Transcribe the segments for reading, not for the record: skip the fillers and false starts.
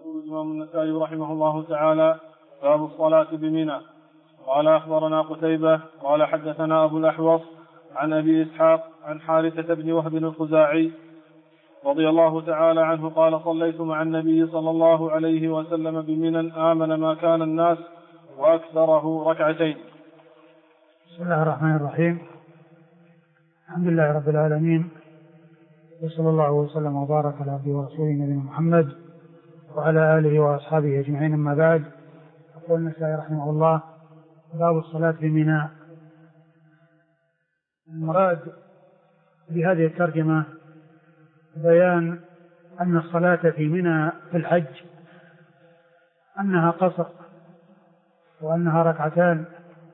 يقول الإمام النسائي رحمه الله تعالى: باب الصلاة بمنى. قال أخبرنا قتيبة قال حدثنا أبو الأحوص عن أبي إسحاق عن حارثة بن وهب الخزاعي رضي الله تعالى عنه قال: صليت مع النبي صلى الله عليه وسلم بمنى آمن ما كان الناس وأكثره ركعتين. بسم الله الرحمن الرحيم. الحمد لله رب العالمين، وصلى الله وسلم وبارك على عبده ورسوله نبينا محمد وعلى آله وأصحابه أجمعين. أما بعد، يقول النسائي رحمه الله: باب الصلاة بمنى. المراد بهذه الترجمة بيان أن الصلاة في منى في الحج أنها قصر وأنها ركعتان.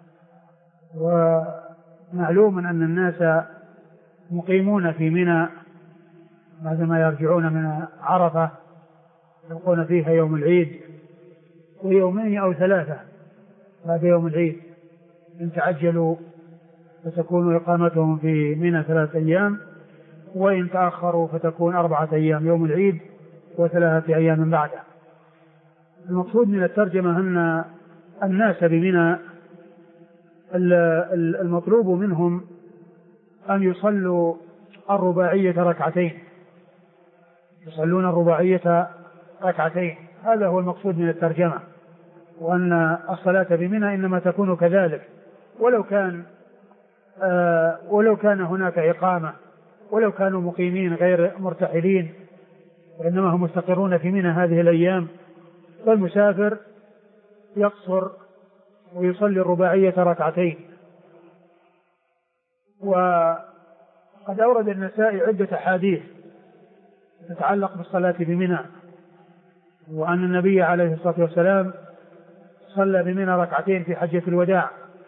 ومعلوم أن الناس مقيمون في منى بعدما يرجعون من عرفة يبقون فيها يوم العيد ويومين أو ثلاثة بعد يوم العيد، إن تعجلوا فتكون إقامتهم في منى 3 أيام، وإن تأخروا فتكون 4 أيام يوم العيد و3 أيام بعده. المقصود من الترجمة أن الناس بمنى المطلوب منهم أن يصلوا الرباعية ركعتين، يصلون الرباعية ركعتين. هذا هو المقصود من الترجمة، وأن الصلاة بمنى إنما تكون كذلك، ولو كان هناك إقامة، ولو كانوا مقيمين غير مرتحلين وإنما هم مستقرون في منى هذه الأيام، فالمسافر يقصر ويصلي الرباعية ركعتين. وقد أورد النسائي عدة أحاديث تتعلق بالصلاة بمنى، وأن النبي عليه الصلاة والسلام صلى بمنى ركعتين في حجة الوداع،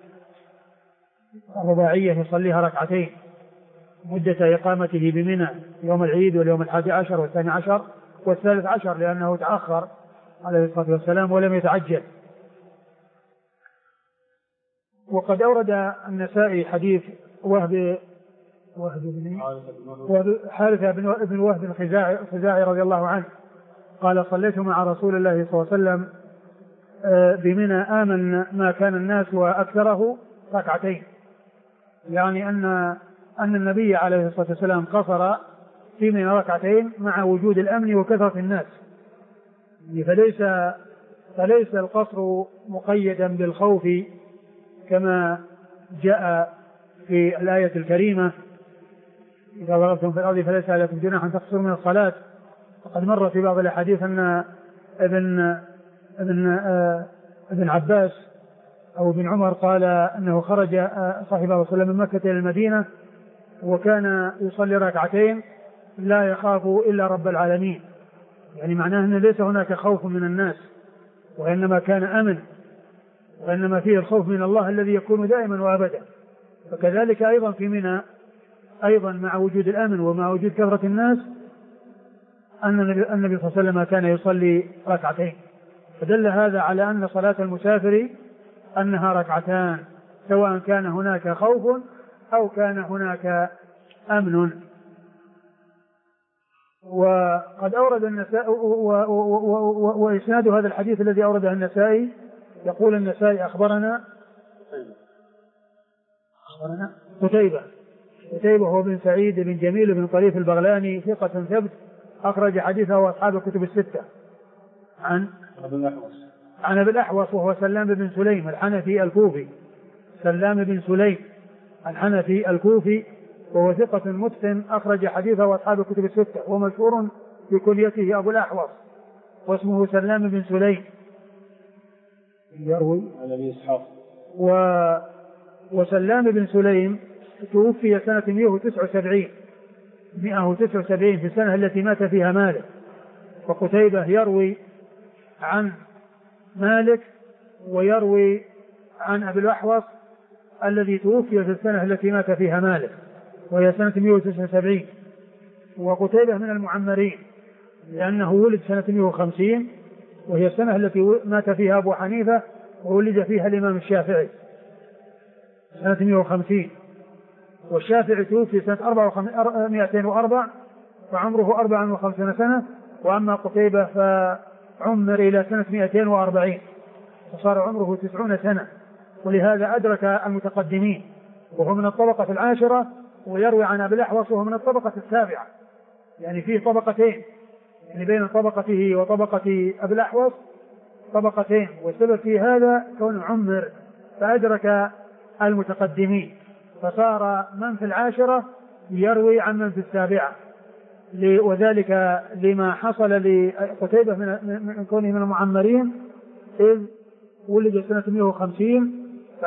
الرباعية يصليها ركعتين مدة إقامته بمنى يوم العيد واليوم 11 والثاني عشر والثالث عشر، لأنه تأخر عليه الصلاة والسلام ولم يتعجل. وقد أورد النسائي حديث حارثة بن وهب الخزاعي رضي الله عنه قال: صليت مع رسول الله صلى الله عليه وسلم بمنى آمن ما كان الناس وأكثره ركعتين، يعني أن النبي عليه الصلاة والسلام قصر في منى ركعتين مع وجود الأمن وكثرة الناس. فليس القصر مقيدا بالخوف كما جاء في الآية الكريمة: إذا ضربتم في الأرض فليس عليكم جناح أن تقصروا من الصلاة. وقد مر في بعض الأحاديث أن ابن عباس أو ابن عمر قال أنه خرج صاحب رسول الله من مكة إلى المدينة وكان يصلي ركعتين لا يخاف إلا رب العالمين، يعني معناه أنه ليس هناك خوف من الناس وإنما كان أمن، وإنما فيه الخوف من الله الذي يكون دائما وأبدا. فكذلك أيضا في منى أيضا مع وجود الأمن ومع وجود كثرة الناس أن النبي صلى الله عليه وسلم كان يصلي ركعتين. فدل هذا على أن صلاة المسافر أنها ركعتان، سواء كان هناك خوف أو كان هناك أمن. وقد أورد النسائي وإسناد هذا الحديث الذي أورده النسائي، يقول النسائي: أخبرنا قتيبة هو بن سعيد بن جميل بن طريف البغلاني ثقة ثبت أخرج حديثه وأصحاب الكتب الستة. عن أبي الأحوص وهو سلام بن سليم الحنفي الكوفي، سلام بن سليم الحنفي الكوفي، وهو ثقة متقن أخرج حديثه وأصحاب الكتب الستة، ومشهور بكنيته أبو الأحوص واسمه سلام بن سليم، يروي عن أبي إسحاق. وسلام بن سليم توفي سنة 179 في السنة التي مات فيها مالك. وقتيبة يروي عن مالك ويروي عن أبي الأحوص الذي توفي في السنة التي مات فيها مالك وهي سنة 179. وقتيبة من المعمرين لأنه ولد سنة 150 وهي السنة التي مات فيها أبو حنيفة وولد فيها الإمام الشافعي سنة 150. والشافعي توفي سنة 204 وعمره 54 سنة. وأما قتيبة عمر إلى سنة 240 وصار عمره 90 سنة، ولهذا أدرك المتقدمين وهو من الطبقة العاشرة، ويروي عن أبي الأحوص وهو من الطبقة السابعة، يعني فيه طبقتين، يعني بين طبقته وطبقة أبي الأحوص طبقتين، والسبب في هذا كون عمر فأدرك المتقدمين، فصار من في العاشرة يروي عن من في السابعة، وذلك لما حصل لقتيبة من كونه من المعمرين إذ ولد سنة 150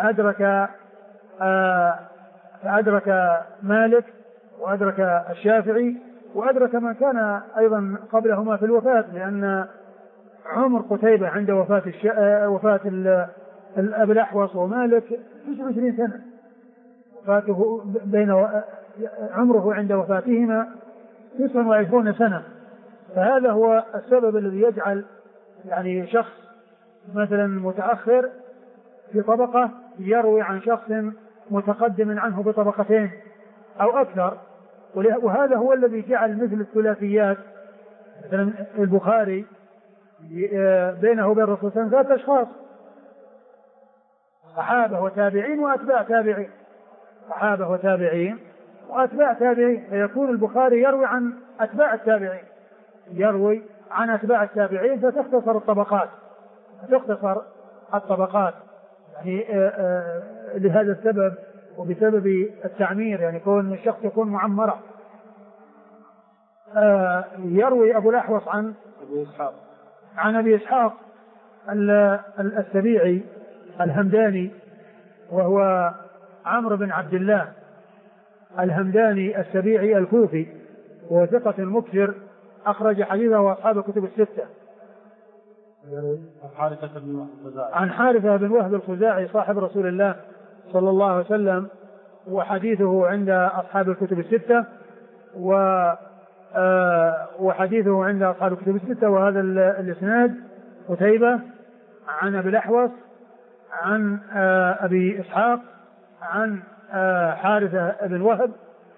فأدرك مالك وأدرك الشافعي وأدرك من كان أيضا قبلهما في الوفاة، لأن عمر قتيبة عند وفاة أبي الأحوص ومالك 29 سنة، وفاته عمره عند وفاتهما 29 سنة. فهذا هو السبب الذي يجعل يعني شخص مثلا متأخر في طبقة يروي عن شخص متقدم عنه بطبقتين أو أكثر، وهذا هو الذي جعل مثل الثلاثيات مثلا البخاري بينه وبين الرسول صلى الله عليه وسلم 3 أشخاص، صحابة وتابعين وأتباع تابعين، صحابة وتابعين وأتباع تابعين، فيكون البخاري يروي عن أتباع التابعين، يروي عن أتباع التابعين، فتختصر الطبقات يعني لهذا السبب وبسبب التعمير، يعني كون الشخص يكون معمرة. يروي أبو الأحوص عن أبي إسحاق السبيعي الهمداني، وهو عمرو بن عبد الله الهمداني السبيعي الكوفي، وهو ثقة مكثر أخرج حديثه وأصحاب الكتب الستة. عن حارثة بن وهب الخزاعي صاحب رسول الله صلى الله عليه وسلم، وحديثه عند أصحاب الكتب الستة، وحديثه عند أصحاب الكتب الستة. وهذا الإسناد قتيبة عن أبي الأحوص عن أبي إسحاق عن حارثة بن وهب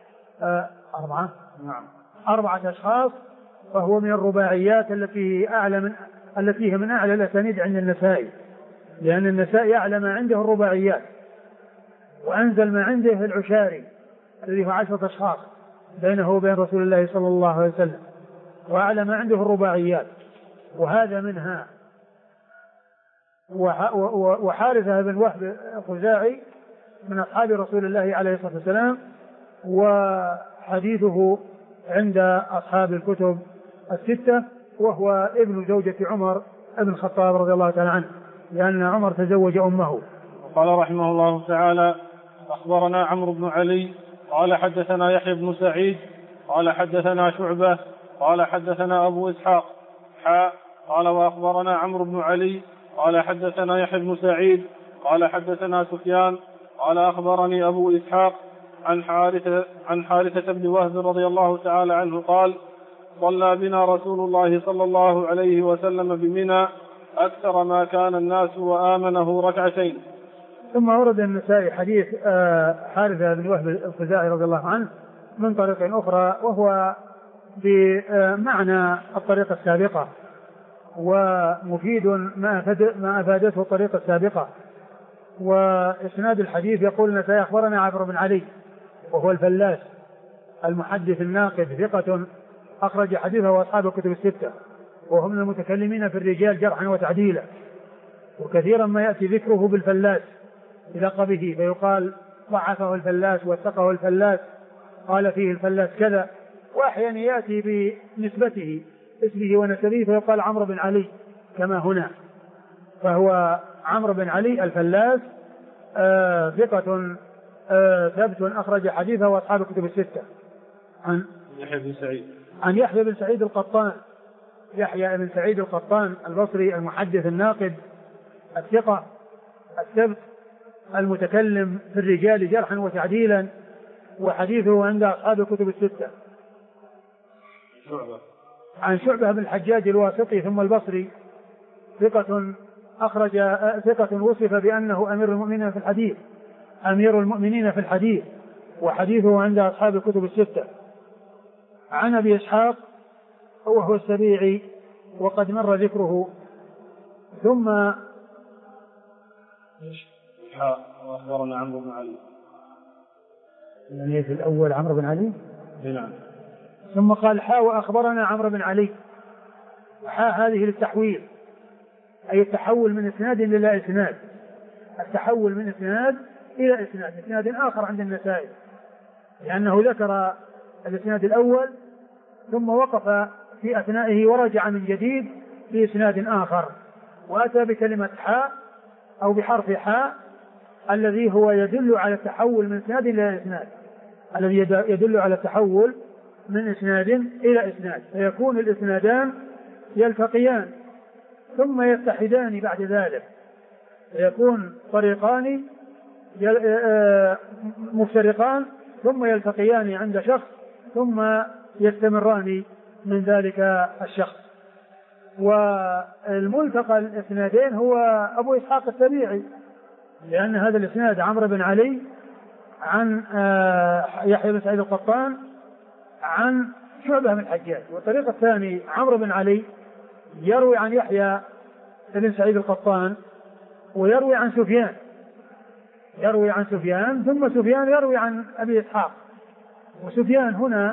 4 أشخاص، فهو من الرباعيات التي هي من أعلى الأسانيد عند النسائي، لأن النسائي أعلى ما عنده الرباعيات، وأنزل ما عنده العشاري الذي هو 10 أشخاص بينه وبين رسول الله صلى الله عليه وسلم، وأعلى ما عنده الرباعيات، وهذا منها. وحارثة بن وهب الخزاعي من أصحاب رسول الله عليه الصلاة والسلام، وحديثه عند أصحاب الكتب الستة، وهو ابن زوجة عمر بن الخطاب رضي الله تعالى عنه، لأن عمر تزوج أمه. قال رحمه الله تعالى: أخبرنا عمرو بن علي قال حدثنا يحيى بن سعيد قال حدثنا شعبة قال حدثنا أبو إسحاق قال وأخبرنا عمرو بن علي قال حدثنا يحيى بن سعيد قال حدثنا سفيان قال أخبرني أبو إسحاق عن حارثة بن وهب رضي الله تعالى عنه قال: صلى بنا رسول الله صلى الله عليه وسلم بمنى أكثر ما كان الناس وآمنه 2 ركعتين. ثم ورد النسائي حديث حارثة بن وهب الخزاعي رضي الله عنه من طريق أخرى، وهو بمعنى الطريقة السابقة، ومفيد ما أفادته الطريقة السابقة. وإسناد الحديث يقول النسائي: أخبرنا عمرو بن علي وهو الفلاس المحدث الناقد ثقة أخرج حديثه وأصحاب الكتب الستة، وهم من المتكلمين في الرجال جرحا وتعديلا، وكثيرا ما يأتي ذكره بالفلاس بلقبه، فيقال ضعفه الفلاس وثقه الفلاس، قال فيه الفلاس كذا، وأحيانا يأتي بنسبته اسمه ونسبه فيقال عمرو بن علي كما هنا، فهو عمرو بن علي الفلاس ثقة ثبت أخرج حديثه وأصحاب الكتب الستة. عن يحيى بن سعيد القطان، يحيى بن سعيد القطان البصري المحدث الناقد الثقة الثبت المتكلم في الرجال جرحا وتعديلا، وحديثه عند أصحاب الكتب الستة. عن شعبة بن الحجاج الواسطي ثم البصري ثقة وصف بأنه أمير المؤمنين في الحديث، وحديثه عند أصحاب الكتب الستة. عن أبي إسحاق وهو السبيعي وقد مر ذكره. ثم وأخبرنا عمرو بن علي، يعني في الأول عمرو بن علي. نعم. ثم قال حاء وأخبرنا عمرو بن علي. حاء هذه للتحويل، أي التحول من إسناد إلى إسناد، التحول من إسناد إلى إسناد آخر عند النسائي، لأنه ذكر الإسناد الأول ثم وقف في أثنائه ورجع من جديد في إسناد آخر، وأتى بكلمة حاء أو بحرف حاء الذي هو يدل على التحول من إسناد إلى إسناد، الذي يدل على التحول من إسناد إلى إسناد، فيكون الإسنادان يلتقيان ثم يتحدان بعد ذلك، فيكون طريقان مفترقان ثم يلتقيان عند شخص ثم يستمران من ذلك الشخص. والملتقى الإسنادين هو أبو إسحاق السبيعي، لأن هذا الإسناد عمرو بن علي عن يحيى بن سعيد القطان عن شعبة بن الحجاج، والطريق الثاني عمرو بن علي يروي عن يحيى بن سعيد القطان ويروي عن سفيان، يروي عن سفيان ثم سفيان يروي عن أبي إسحاق. وسفيان هنا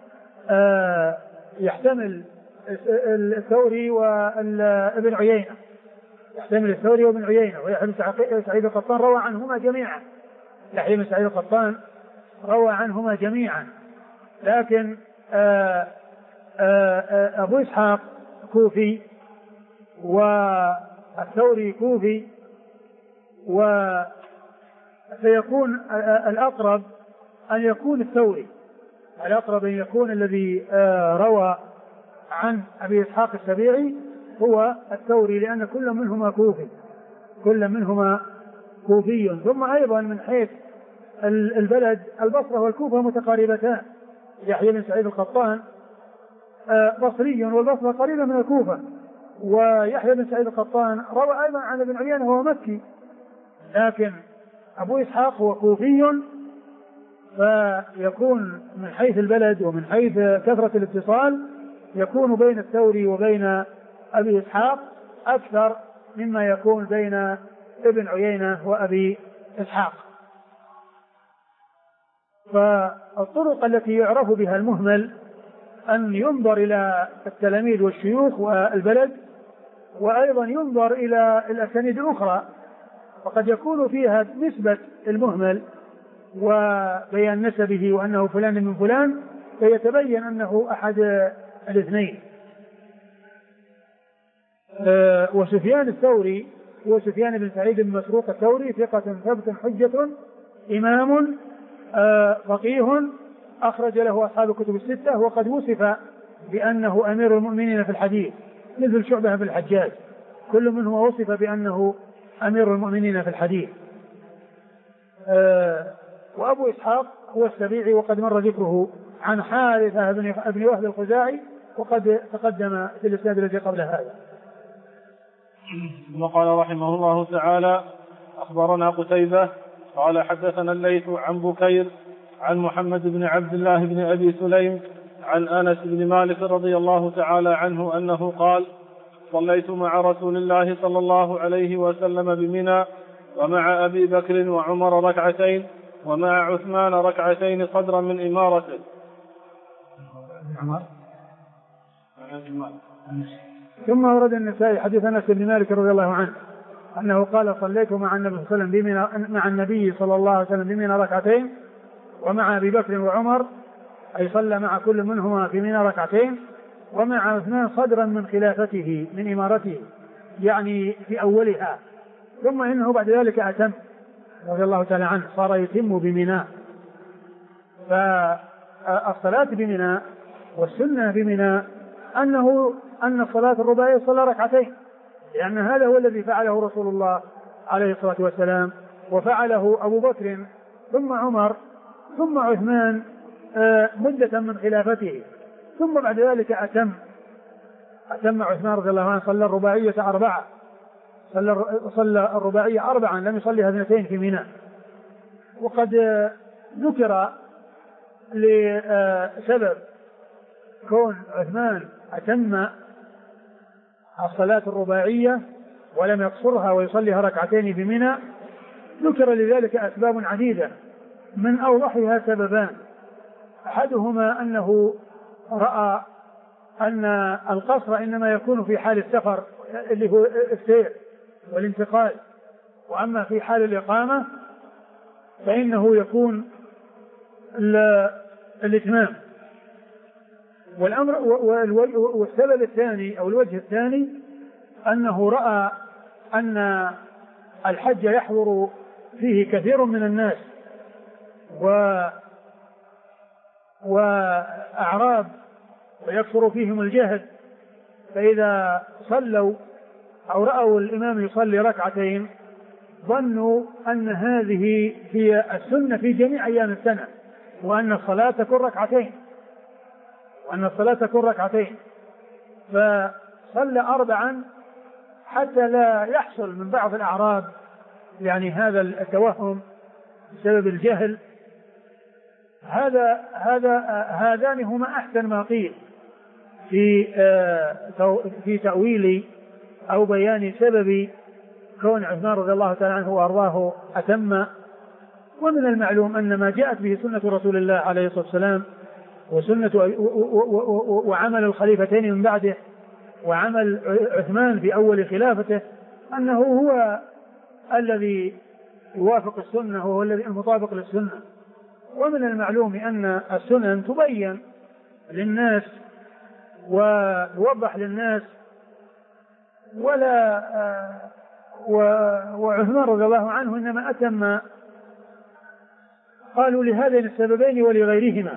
يحتمل الثوري وابن عيينة، يحتمل الثوري وابن عيينة، ويحيى بن سعيد القطان روى عنهما جميعا، يحيى بن سعيد القطان روى عنهما جميعا، لكن أبو إسحاق كوفي والثوري كوفي، فيكون الأقرب أن يكون الثوري، الأقرب أن يكون الذي روى عن أبي إسحاق السبيعي هو الثوري، لأن كل منهما كوفي، كل منهما كوفي. ثم أيضا من حيث البلد البصرة والكوفة متقاربتان، يحيى بن سعيد القطان بصري والبصرة قريبة من الكوفة، ويحيى بن سعيد القطان روى أيضا عن ابن عيينة وهو مكي، لكن أبو إسحاق هو كوفي، فيكون من حيث البلد ومن حيث كثرة الاتصال يكون بين الثوري وبين أبي إسحاق أكثر مما يكون بين ابن عيينة وأبي إسحاق. فالطرق التي يعرف بها المهمل أن ينظر إلى التلاميذ والشيوخ والبلد، وأيضا ينظر إلى الأسانيد الأخرى، وقد يكون فيها نسبة المهمل وبيان نسبه وأنه فلان من فلان، فيتبين أنه أحد الاثنين. وسفيان الثوري هو سفيان بن سعيد بن مسروق الثوري، ثقة ثبت حجة إمام فقيه أخرج له أصحاب الكتب الستة، وقد وصف بأنه أمير المؤمنين في الحديث مثل شعبة بن الحجاج، كل منهم وصف بأنه أمير المؤمنين في الحديث. وأبو إسحاق هو السبيعي، وقد مر ذكره عن حارثة بن وهب الخزاعي، وقد تقدم في الإسناد الذي قبل هذا. ثم قال رحمه الله تعالى: أخبرنا قتيبة قال حدثنا الليث عن بكير عن محمد بن عبد الله بن أبي سليم عن أنس بن مالك رضي الله تعالى عنه أنه قال: صليت مع رسول الله صلى الله عليه وسلم بمنى ومع أبي بكر وعمر ركعتين ومع عثمان ركعتين صدرا من إمارته. ثم ورد النسائي حديث أنس بن مالك رضي الله عنه أنه قال: صليت مع النبي صلى الله عليه وسلم بمنى ركعتين ومع أبي بكر وعمر، أي صلى مع كل منهما في منى ركعتين، ومع عثمان صدرا من خلافته من إمارته، يعني في أولها، ثم إنه بعد ذلك أتم رضي الله تعالى عنه، صار يتم بمنى. فالصلاة بمنى والسنة بمنى أن الصلاة الرباعية صلى ركعتين، لأن هذا هو الذي فعله رسول الله عليه الصلاة والسلام، وفعله أبو بكر ثم عمر ثم عثمان مدة من خلافته، ثم بعد ذلك أتم عثمان رضي الله عنه، صلى الرباعية أربعة، صلى الرباعية أربعا، لم يصلي اثنتين في منى. وقد ذكر لسبب كون عثمان أتم الصلاة الرباعية ولم يقصرها ويصليها ركعتين بمنى. ذكر لذلك أسباب عديدة، من أوضحها سببان: أحدهما أنه رأى أن القصر إنما يكون في حال السفر اللي هو السير والانتقال، وأما في حال الإقامة فإنه يكون الإتمام. والسبب الثاني أو الوجه الثاني أنه رأى أن الحج يحضر فيه كثير من الناس وأعراب ويكثر فيهم الجهد، فإذا صلوا أو رأوا الإمام يصلي ركعتين ظنوا أن هذه هي السنة في جميع أيام السنة، وأن الصلاة تكون ركعتين فصلى 4 حتى لا يحصل من بعض الأعراب يعني هذا التوهم بسبب الجهل. هذان هما أحسن ما قيل في تأويل أو بيان سبب كون عثمان رضي الله تعالى عنه وأرضاه أتم. ومن المعلوم أن ما جاءت به سنة رسول الله عليه الصلاة والسلام وعمل الخليفتين من بعده وعمل عثمان في أول خلافته أنه هو الذي يوافق السنة وهو الذي المطابق للسنة. ومن المعلوم أن السنن تبين للناس ويوضح للناس، وعثمان رضي الله عنه إنما أتم، قالوا لهذين السببين ولغيرهما.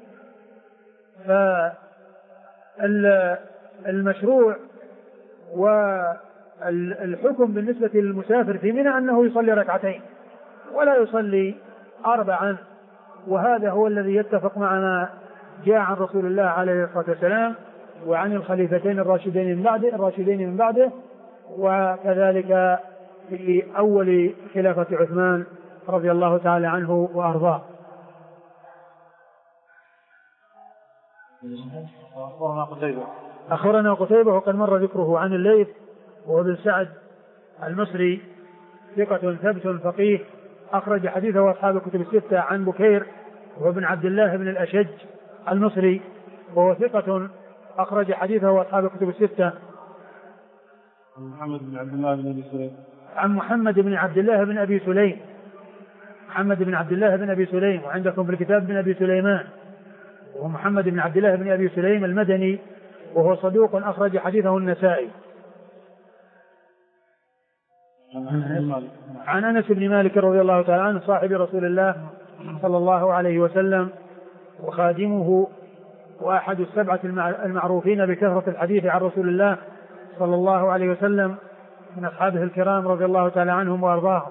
فالمشروع والحكم بالنسبة للمسافر في منى أنه يصلي ركعتين ولا يصلي 4، وهذا هو الذي يتفق مع ما جاء عن رسول الله عليه الصلاة والسلام وعن الخليفتين الراشدين من بعده وكذلك في أول خلافة عثمان رضي الله تعالى عنه وأرضاه. أخبرنا قتيبة وقد مر ذكره عن الليث وهو بن سعد المصري ثقة ثبت فقيه أخرج حديثه أصحاب الكتب الستة. عن بكير وهو بن عبد الله بن الأشج المصري وهو ثقة أخرج حديثه أصحاب الكتب الستة. محمد بن عبد الله بن أبي سليم. عن محمد بن عبد الله بن أبي سليم، محمد بن عبد الله بن أبي سليم، وعندكم في الكتاب بن أبي سليمان، وهو محمد بن عبد الله بن أبي سليم المدني وهو صدوق أخرج حديثه النسائي. عن أنس بن مالك رضي الله تعالى عنه صاحب رسول الله صلى الله عليه وسلم وخادمه وأحد السبعة المعروفين بكثرة الحديث عن رسول الله صلى الله عليه وسلم من أصحابه الكرام رضي الله تعالى عنهم وأرضاهم.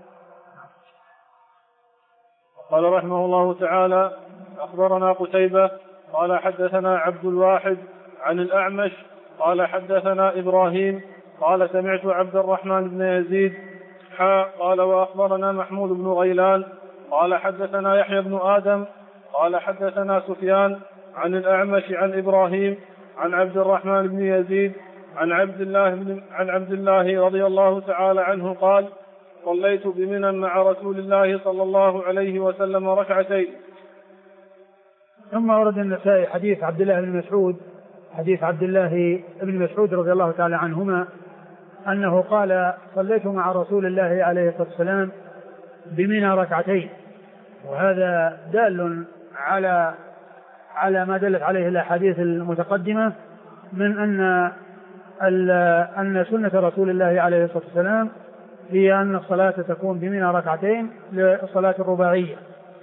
قال رحمه الله تعالى: أخبرنا قتيبة قال حدثنا عبد الواحد عن الأعمش قال حدثنا إبراهيم قال سمعت عبد الرحمن بن يزيد قال وأخبرنا محمود بن غيلان قال حدثنا يحيى بن آدم قال حدثنا سفيان عن الأعمش عن إبراهيم عن عبد الرحمن بن يزيد عن عبد الله رضي الله تعالى عنه قال: صليت بمنى مع رسول الله صلى الله عليه وسلم ركعتين. ثم ورد النسائي حديث عبد الله بن مسعود، حديث عبد الله بن مسعود رضي الله تعالى عنهما أنه قال: صليت مع رسول الله عليه الصلاة والسلام بمنى ركعتين. وهذا دال على ما دلت عليه الأحاديث المتقدمة من أن سنة رسول الله عليه الصلاة والسلام هي أن الصلاة تكون بمنى ركعتين للصلاة الرباعية.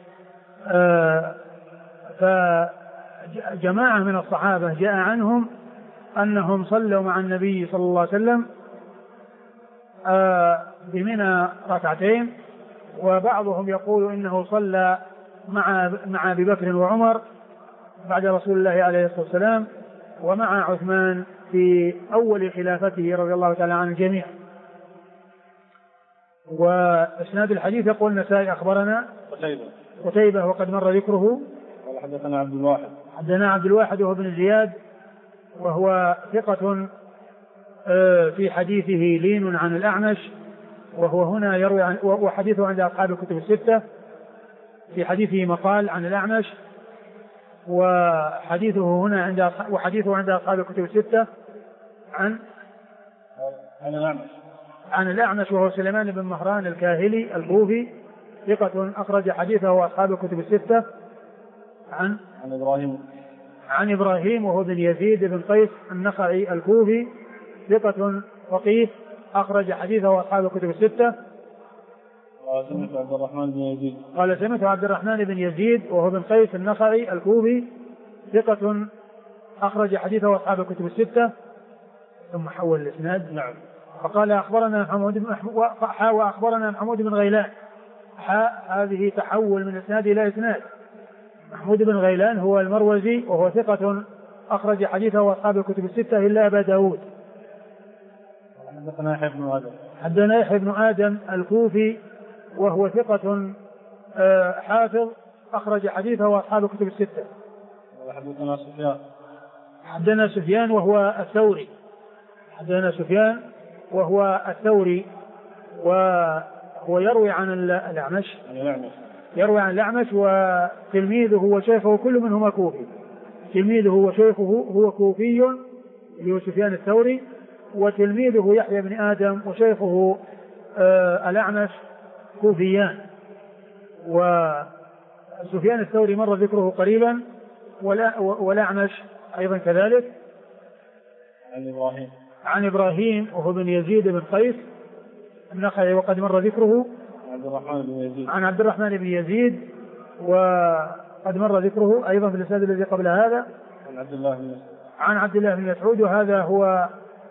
فجماعة من الصحابة جاء عنهم أنهم صلوا مع النبي صلى الله عليه وسلم بمنى ركعتين، وبعضهم يقول إنه صلى مع أبي بكر وعمر بعد رسول الله عليه الصلاة والسلام ومع عثمان في أول خلافته رضي الله تعالى عن الجميع. وإسناد الحديث يقول النسائي أخبرنا قتيبة وقد مر ذكره قال حدثنا عبد الواحد وهو بن زياد وهو ثقة في حديثه لين عن الأعمش، وهو هنا يروي عن وحديثه عند أصحاب الكتب الستة، في حديثه مقال عن الأعمش، وحديثه هنا عند أصحاب الكتب الستة عن الأعمش وهو سليمان بن مهران الكاهلي الكوفي ثقة أخرج حديثه أصحاب الكتب الستة. عن إبراهيم وهو بن يزيد بن قيس النخعي الكوفي ثقة فقيه أخرج حديثه أصحاب الكتب الستة. قال سمعت عبد الرحمن بن يزيد وهو بن قيس النخعي الكوفي ثقة أخرج حديثه أصحاب الكتب الستة. ثم حول الإسناد. نعم. فقال وأخبرنا محمود بن غيلان. هذه تحول من إسناد إلى إسناد. محمود بن غيلان هو المروزي وهو ثقة أخرج حديثه أصحاب الكتب الستة إلا أبا داود. حدثنا يحيى بن آدم الكوفي وهو ثقة حافظ أخرج حديثه أصحاب الكتب الستة. حدثنا سفيان وهو الثوري وهو يروي عن الأعمش وتلميذه وشيخه كل منهما كوفي. تلميذه وشيخه هو كوفي اللي هو سفيان الثوري، وتلميذه يحيى بن آدم وشيخه الأعمش كوفيان. وسفيان الثوري مر ذكره قريبا، والأعمش أيضا كذلك. عن إبراهيم وهو بن يزيد بن قيس النخعي وقد مر ذكره. عن عبد الرحمن بن يزيد وقد مر ذكره أيضا في الإسناد الذي قبل هذا. عن عبد الله بن مسعود، وهذا هو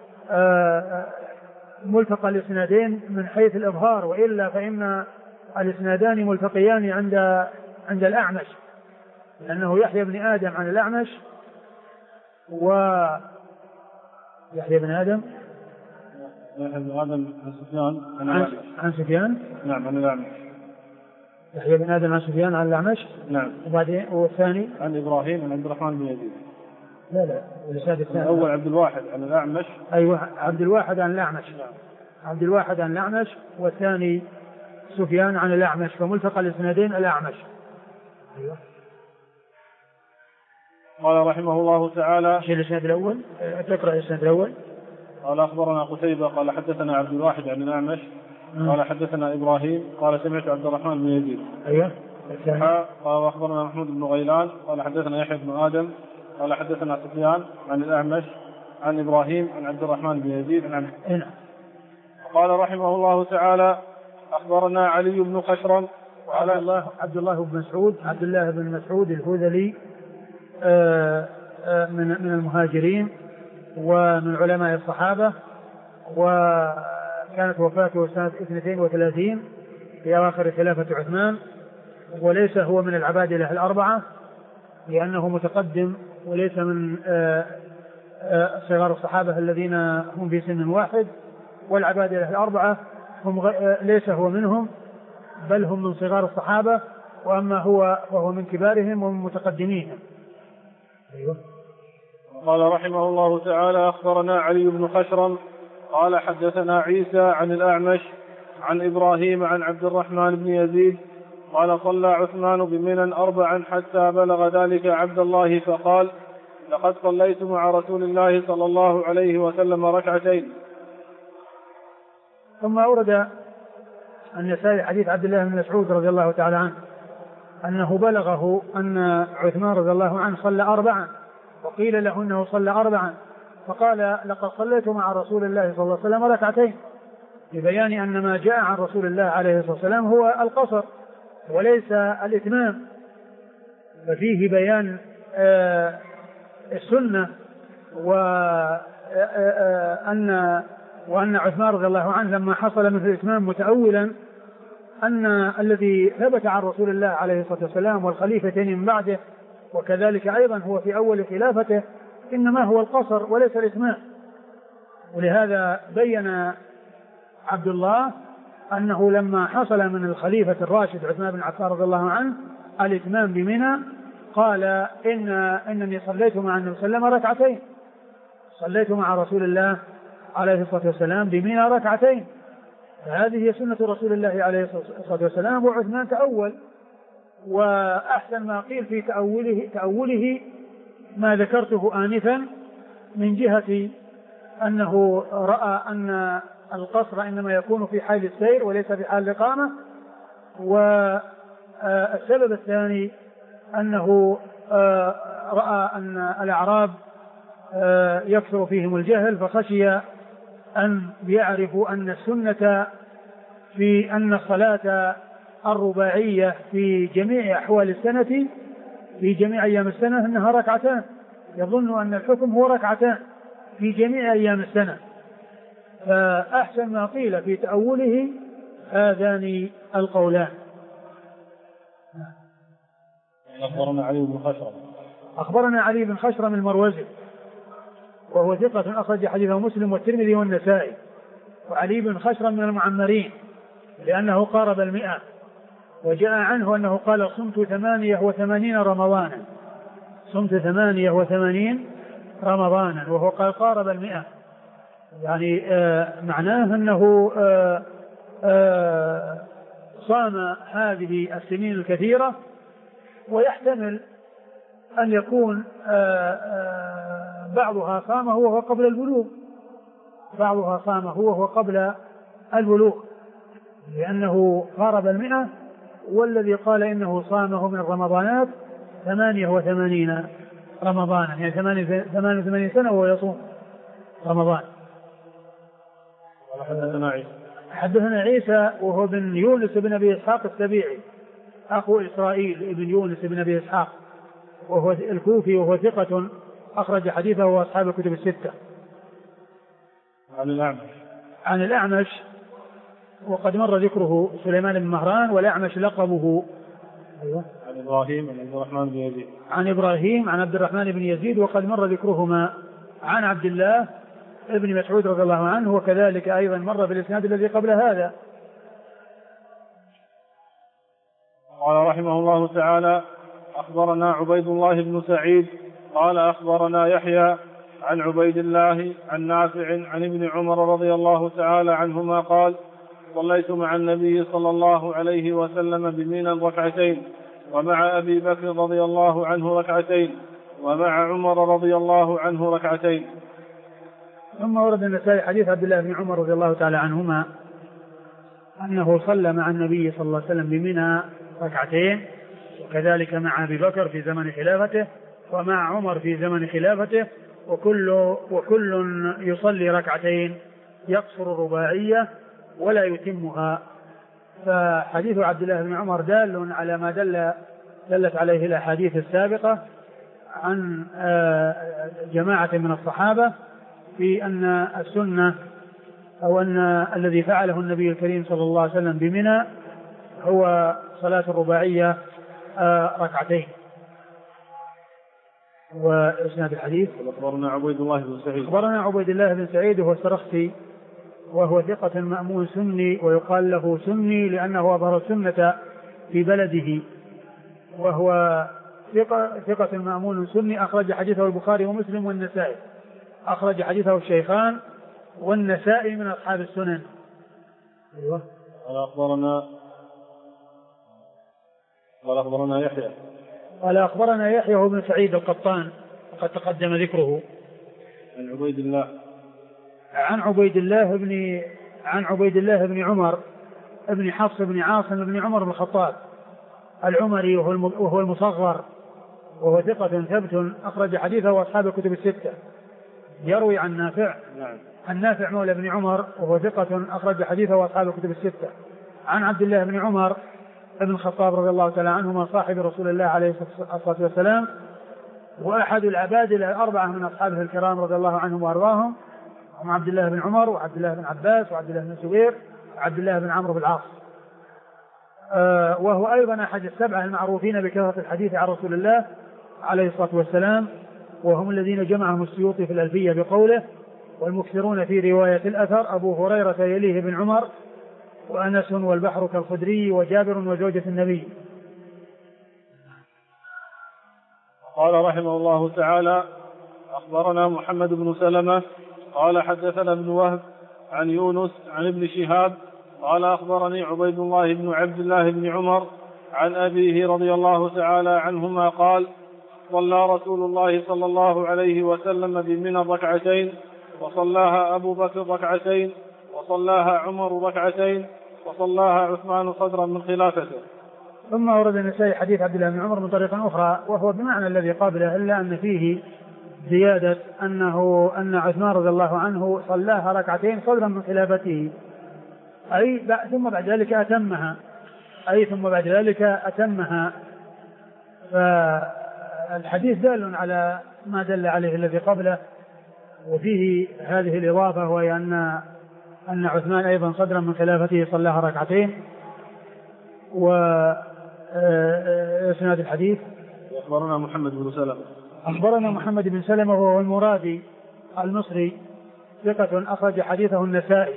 ملتقى الإسنادين من حيث الإظهار، وإلا فإن الإسنادان ملتقيان عند الأعمش، لأنه يحيى بن آدم عن الأعمش يحيى بن آدم عن سفيان. نعم. عن الأعمش. يحيى بن آدم عن سفيان عن الأعمش. نعم. وبعدين والثاني عن إبراهيم عن عبد الرحمن بن يزيد. لا الإسناد الثاني الأول عبد الواحد عن الأعمش. أيوة، عبد الواحد عن الأعمش. عبد الواحد عن الأعمش، والثاني سفيان عن الأعمش، فملتقى الإسنادين الأعمش. أيوة. قال رحمه الله تعالى. الإسناد الأول تقرأ الإسناد الأول. قال أخبرنا قتيبة قال حدثنا عبد الواحد عن الأعمش قال حدثنا إبراهيم قال سمعت عبد الرحمن بن يزيد. أيوة. قال أخبرنا محمود بن غيلان قال حدثنا يحيى بن آدم قال حدثنا سفيان عن الأعمش عن إبراهيم عن عبد الرحمن بن يزيد عن قال رحمه الله تعالى أخبرنا علي بن خشرم عبد الله بن مسعود الهذلي من المهاجرين ومن علماء الصحابة، وكانت وفاته سنة 32 في أواخر خلافة عثمان، وليس هو من العبادلة الأربعة لأنه متقدم، وليس من صغار الصحابة الذين هم في سن واحد، والعبادلة الأربعة ليس هو منهم، بل هم من صغار الصحابة، وأما هو فهو من كبارهم ومن متقدميهم. أيوة. قال رحمه الله تعالى أخبرنا علي بن خشرم قال حدثنا عيسى عن الأعمش عن إبراهيم عن عبد الرحمن بن يزيد قال صلى عثمان بمنى 4 حتى بلغ ذلك عبد الله فقال لقد صليت مع رسول الله صلى الله عليه وسلم 2 ركعتين. ثم أورد النسائي حديث عبد الله بن مسعود رضي الله تعالى عنه أنه بلغه أن عثمان رضي الله عنه صلى 4، وقيل له أنه صلى 4، فقال لقد صليت مع رسول الله صلى الله عليه وسلم 2 ركعتين، ببيان أن ما جاء عن رسول الله عليه الصلاة والسلام هو القصر وليس الإتمام، ففيه بيان السنة، وأن عثمان رضي الله عنه لما حصل مثل الإتمام متأولا أن الذي ثبت عن رسول الله عليه الصلاة والسلام والخليفتين من بعده وكذلك أيضا هو في أول خلافته إنما هو القصر وليس الإتمام. ولهذا بين عبد الله أنه لما حصل من الخليفة الراشد عثمان بن عفان رضي الله عنه الإتمام بمنى قال إنني صليت مع النبي صلى الله عليه وسلم 2 ركعتين، صليت مع رسول الله عليه الصلاة والسلام بمنى ركعتين، فهذه هي سنة رسول الله عليه الصلاة والسلام. وعثمان تأول، وأحسن ما قيل في تأوله ما ذكرته آنفا من جهة أنه رأى أن القصر إنما يكون في حال السير وليس في حال الإقامة. والسبب الثاني أنه رأى أن الأعراب يكثر فيهم الجهل، فخشي أن يعرفوا أن السنة في أن الصلاة الرباعية في جميع أحوال السنة في جميع أيام السنة أنها ركعتان، يظن أن الحكم هو ركعتان في جميع أيام السنة. فأحسن ما قيل في تأوله هذان القولان. أخبرنا علي بن خشرم المروزي وهو ثقة أخرج حديثه مسلم والترمذي والنسائي. وعلي بن خشرم من المعمرين لأنه قارب 100، وجاء عنه أنه قال صمت 88 رمضانا، صمت 88 رمضانا، وهو قال قارب 100، يعني معناه أنه صام هذه السنين الكثيرة. ويحتمل أن يكون بعضها صامه وهو قبل البلوغ، بعضها صامه وهو قبل البلوغ، لأنه قارب 100. والذي قال إنه صامه من الرمضانات 88 رمضانا، يعني 88 سنة وهو يصوم رمضان. حدثنا عيسى وهو بن يونس بن أبي إسحاق السبيعي أخو إسرائيل ابن يونس بن أبي إسحاق، وهو الكوفي، وهو ثقة أخرج حديثه وأصحاب الكتب الستة. عن الأعمش وقد مر ذكره سليمان بن مهران، والأعمش لقبه عن إبراهيم عن عبد الرحمن بن يزيد، عن إبراهيم عن عبد الرحمن بن يزيد، وقد مر ذكرهما عن عبد الله ابن مسعود رضي الله عنه، وكذلك أيضا مر في الإسناد الذي قبل هذا. قال رحمه الله تعالى: أخبرنا عبيد الله بن سعيد قال أخبرنا يحيى عن عبيد الله عن نافع عن ابن عمر رضي الله تعالى عنهما قال: صليت مع النبي صلى الله عليه وسلم بمنى ركعتين، ومع أبي بكر رضي الله عنه ركعتين، ومع عمر رضي الله عنه ركعتين. ثم ورد النسائي حديث عبد الله بن عمر رضي الله تعالى عنهما أنه صلى مع النبي صلى الله عليه وسلم بمنى ركعتين، وكذلك مع أبي بكر في زمن خلافته، ومع عمر في زمن خلافته، وكل يصلي ركعتين يقصر الرباعية ولا يتمها. فحديث عبد الله بن عمر دال على ما دلت عليه الأحاديث السابقة عن جماعة من الصحابة في أن السنة أو أن الذي فعله النبي الكريم صلى الله عليه وسلم بمنى هو صلاة الرباعية ركعتين. وإسناد الحديث: أخبرنا عبيد الله بن سعيد. أخبرنا عبيد الله بن سعيد وهو السرخسي، وهو ثقة مأمون سني، ويقال له سني لأنه أظهر السنة في بلده، وهو ثقة مأمون سني أخرج حديثه البخاري ومسلم والنسائي، أخرج حديثه الشيخان والنسائي من أصحاب السنن. أيوة. قال أخبرنا يحيى هو بن سعيد القطان وقد تقدم ذكره. عن عبيد الله بن عمر ابن حفص بن عاصم بن عمر بن الخطاب العمري، وهو المصغر، وهو ثقة ثبت أخرج حديثه وأصحاب الكتب الستة. يروي عن نافع. نعم. عن نافع مولى بن عمر وهو ثقة أخرج حديثه وأصحاب الكتب الستة. عن عبد الله بن عمر ابن الخطاب رضي الله تعالى عنهما صاحب رسول الله عليه الصلاة والسلام، وأحد العباد الأربعة من أصحابه الكرام رضي الله عنهم وأرضاهم، هم عبد الله بن عمر وعبد الله بن عباس وعبد الله بن الزبير وعبد الله بن عمرو بن العاص. وهو أيضا أحد السبعة المعروفين بكثرة الحديث عن رسول الله عليه الصلاة والسلام، وهم الذين جمعهم السيوطي في الألفية بقوله: والمكثرون في رواية الأثر أبو هريرة يليه بن عمر، وأنس والبحر كالخدري، وجابر وزوجة النبي. قال رحمه الله تعالى: أخبرنا محمد بن سلمة قال حدثنا ابن وهب عن يونس عن ابن شهاب قال أخبرني عبيد الله بن عبد الله بن عمر عن أبيه رضي الله تعالى عنهما قال صلى رسول الله صلى الله عليه وسلم بمنى ركعتين وصلاها أبو بكر ركعتين وصلاها عمر ركعتين وصلاها عثمان صدرا من خلافته. ثم ورد النسائي حديث عبد الله بن عمر من طريق أخرى وهو بمعنى الذي قبله إلا أن فيه زيادة أن عثمان رضي الله عنه صلاها ركعتين صدرا من خلافته ثم بعد ذلك أتمها فالحديث دال على ما دل عليه الذي قبله وفيه هذه الإضافة وهي أن عثمان أيضا صدرا من خلافته صلاها ركعتين. وإسناد الحديث أخبرنا محمد بن سلمة وهو المرادي المصري ثقة أخرج حديثه النسائي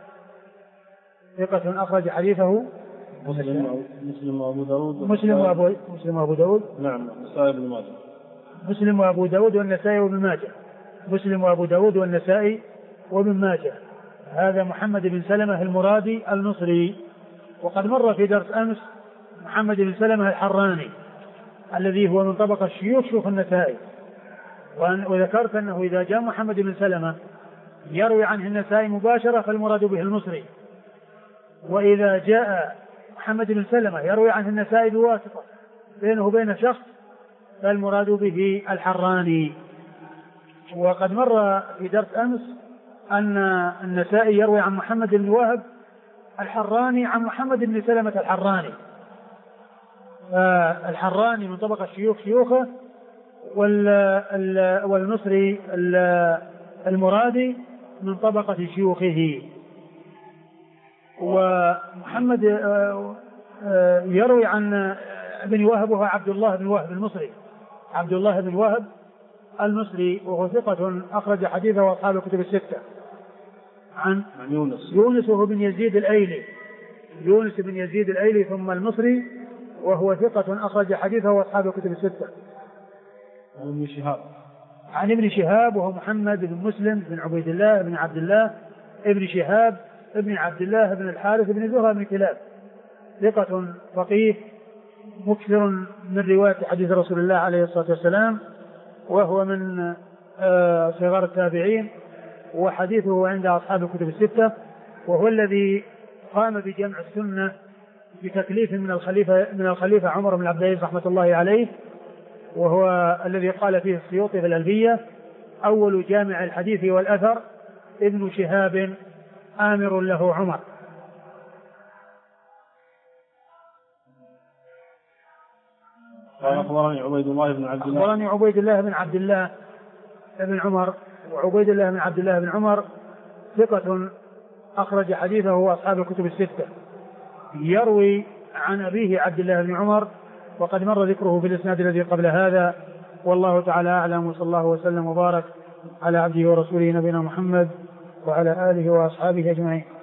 مسلم وأبو داود نعم مسلم وأبو داود والنسائي وابن ماجه مسلم وأبو داود والنسائي وابن ماجه. هذا محمد بن سلمة المرادي المصري. وقد مر في درس أمس محمد بن سلمة الحراني الذي هو من طبقة شيوخ النسائي وذكرت أنه إذا جاء محمد بن سلمة يروي عنه النسائي مباشرة فالمراد به المصري وإذا جاء محمد بن سلمة يروي عنه النسائي بواسطة بينه وبين شخص فالمراد به الحراني. وقد مر في درس أمس أن النسائي يروي عن محمد بن وهب الحراني عن محمد بن سلمة الحراني فالحراني من طبقة شيوخه والمصري المرادي من طبقة شيوخه. ومحمد يروي عن ابن وهب وهو عبد الله بن وهب المصري وهو ثقة أخرج حديثه أصحاب الكتب الستة. عن يونس وهو بن يزيد الأيلي ثم المصري وهو ثقة أخرج حديثه وأصحاب الكتب الستة. عن ابن شهاب وهو محمد بن مسلم بن عبيد الله بن عبد الله ابن شهاب ابن عبد الله بن الحارث بن زهرة بن كلاب ثقة فقيه مكثر من رواية حديث رسول الله عليه الصلاة والسلام وهو من صغار التابعين وحديثه عند أصحاب الكتب الستة وهو الذي قام بجمع السنة بتكليف من الخليفة عمر بن عبد العزيز رحمة الله عليه وهو الذي قال فيه السيوطي في الألفية أول جامع الحديث والأثر ابن شهاب آمر له عمر. قال أخبرني عبيد الله بن عبد الله بن عمر وعبيد الله بن عبد الله بن عمر ثقة أخرج حديثه وأصحاب الكتب الستة يروي عن أبيه عبد الله بن عمر وقد مر ذكره في الإسناد الذي قبل هذا. والله تعالى أعلم وصلى الله وسلم وبارك على عبده ورسوله نبينا محمد وعلى آله وأصحابه أجمعين.